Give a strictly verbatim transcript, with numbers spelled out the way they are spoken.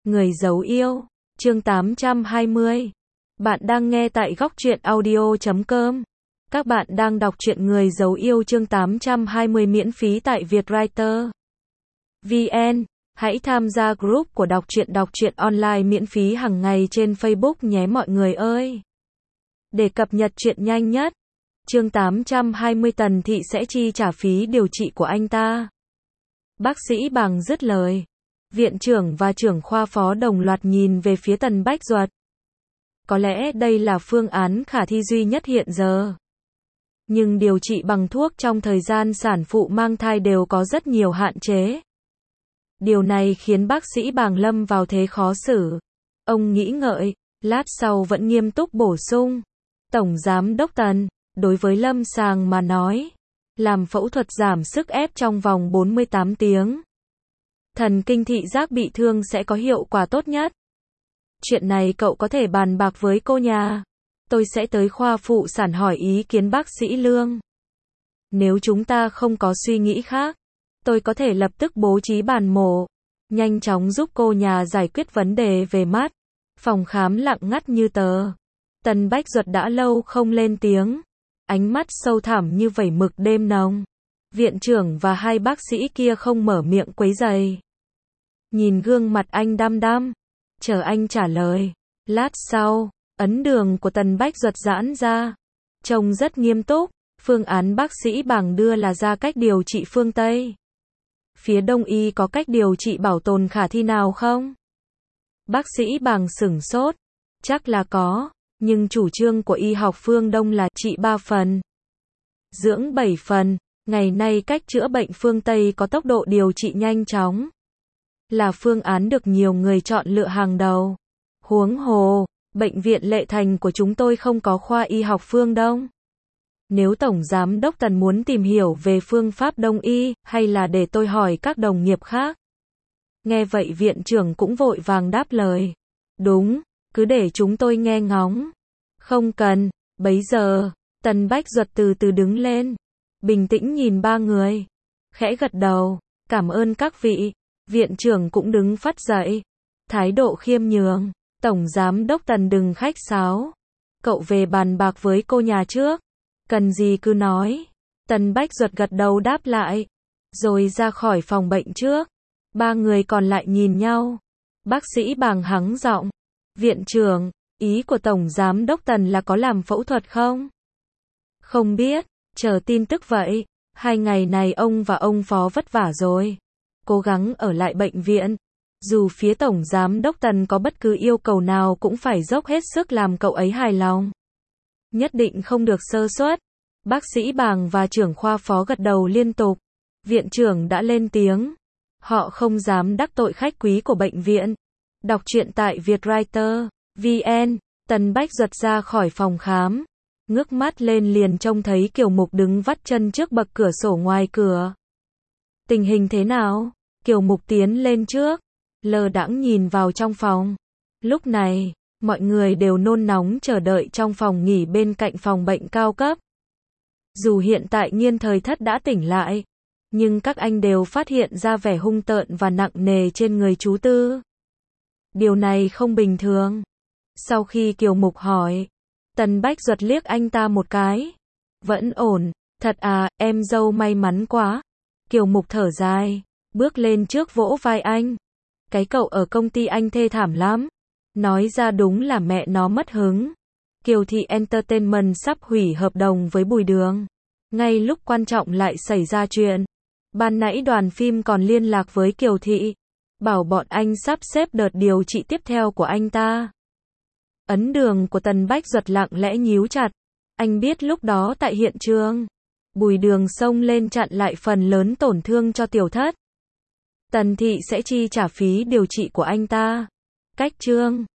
Người giấu yêu, chương tám trăm hai mươi. Bạn đang nghe tại góc truyện audio chấm com. Các bạn đang đọc truyện Người giấu yêu chương tám trăm hai mươi miễn phí tại Vietwriter vê en. Hãy tham gia group của đọc truyện đọc truyện online miễn phí hàng ngày trên Facebook nhé mọi người ơi. Để cập nhật truyện nhanh nhất, chương tám trăm hai mươi Tần Thị sẽ chi trả phí điều trị của anh ta. Bác sĩ Bàng dứt lời. Viện trưởng và trưởng khoa phó đồng loạt nhìn về phía Tần Bách Duật. Có lẽ đây là phương án khả thi duy nhất hiện giờ. Nhưng điều trị bằng thuốc trong thời gian sản phụ mang thai đều có rất nhiều hạn chế. Điều này khiến bác sĩ Bàng lâm vào thế khó xử. Ông nghĩ ngợi, lát sau vẫn nghiêm túc bổ sung. Tổng giám đốc Tần, đối với lâm sàng mà nói, làm phẫu thuật giảm sức ép trong vòng bốn mươi tám tiếng. Thần kinh thị giác bị thương sẽ có hiệu quả tốt nhất. Chuyện này cậu có thể bàn bạc với cô nhà. Tôi sẽ tới khoa phụ sản hỏi ý kiến bác sĩ Lương. Nếu chúng ta không có suy nghĩ khác, tôi có thể lập tức bố trí bàn mổ, nhanh chóng giúp cô nhà giải quyết vấn đề về mắt. Phòng khám lặng ngắt như tờ. Tần Bách Duật đã lâu không lên tiếng. Ánh mắt sâu thẳm như vẩy mực đêm nồng. Viện trưởng và hai bác sĩ kia không mở miệng quấy rầy. Nhìn gương mặt anh đăm đăm, chờ anh trả lời. Lát sau, ấn đường của Tần Bách Duật giãn ra. Trông rất nghiêm túc, phương án bác sĩ Bàng đưa là ra cách điều trị phương Tây. Phía Đông y có cách điều trị bảo tồn khả thi nào không? Bác sĩ Bàng sửng sốt. Chắc là có, nhưng chủ trương của y học phương Đông là trị ba phần, dưỡng bảy phần. Ngày nay cách chữa bệnh phương Tây có tốc độ điều trị nhanh chóng, là phương án được nhiều người chọn lựa hàng đầu. Huống hồ, bệnh viện Lệ Thành của chúng tôi không có khoa y học phương Đông. Nếu Tổng Giám đốc Tần muốn tìm hiểu về phương pháp Đông y, hay là để tôi hỏi các đồng nghiệp khác? Nghe vậy viện trưởng cũng vội vàng đáp lời. Đúng, cứ để chúng tôi nghe ngóng. Không cần, bấy giờ, Tần Bách Duật từ từ đứng lên. Bình tĩnh nhìn ba người. Khẽ gật đầu. Cảm ơn các vị. Viện trưởng cũng đứng phắt dậy. Thái độ khiêm nhường. Tổng giám đốc Tần đừng khách sáo. Cậu về bàn bạc với cô nhà trước. Cần gì cứ nói. Tần Bách Duật gật đầu đáp lại. Rồi ra khỏi phòng bệnh trước. Ba người còn lại nhìn nhau. Bác sĩ Bàng hắng giọng. Viện trưởng, ý của Tổng giám đốc Tần là có làm phẫu thuật không? Không biết. Chờ tin tức vậy. Hai ngày này ông và ông phó vất vả rồi. Cố gắng ở lại bệnh viện. Dù phía Tổng Giám đốc Tần có bất cứ yêu cầu nào cũng phải dốc hết sức làm cậu ấy hài lòng. Nhất định không được sơ suất. Bác sĩ Bàng và trưởng khoa phó gật đầu liên tục. Viện trưởng đã lên tiếng. Họ không dám đắc tội khách quý của bệnh viện. Đọc truyện tại Vietwriter vê en. Tần Bách Duật ra khỏi phòng khám. Ngước mắt lên liền trông thấy Kiều Mục đứng vắt chân trước bậc cửa sổ ngoài cửa. Tình hình thế nào? Kiều Mục tiến lên trước, lơ đãng nhìn vào trong phòng. Lúc này, mọi người đều nôn nóng chờ đợi trong phòng nghỉ bên cạnh phòng bệnh cao cấp. Dù hiện tại Nghiên Thời Thất đã tỉnh lại, nhưng các anh đều phát hiện ra vẻ hung tợn và nặng nề trên người chú Tư. Điều này không bình thường. Sau khi Kiều Mục hỏi, Tần Bách Duật liếc anh ta một cái. Vẫn ổn, thật à, em dâu may mắn quá. Kiều Mục thở dài, bước lên trước vỗ vai anh. Cái cậu ở công ty anh thê thảm lắm. Nói ra đúng là mẹ nó mất hứng. Kiều Thị Entertainment sắp hủy hợp đồng với Bùi Đường. Ngay lúc quan trọng lại xảy ra chuyện. Ban nãy đoàn phim còn liên lạc với Kiều Thị, bảo bọn anh sắp xếp đợt điều trị tiếp theo của anh ta. Ấn đường của Tần Bách Duật lặng lẽ nhíu chặt. Anh biết lúc đó tại hiện trường, Bùi Đường xông lên chặn lại phần lớn tổn thương cho Tiểu Thất. Tần Thị sẽ chi trả phí điều trị của anh ta. Cách chương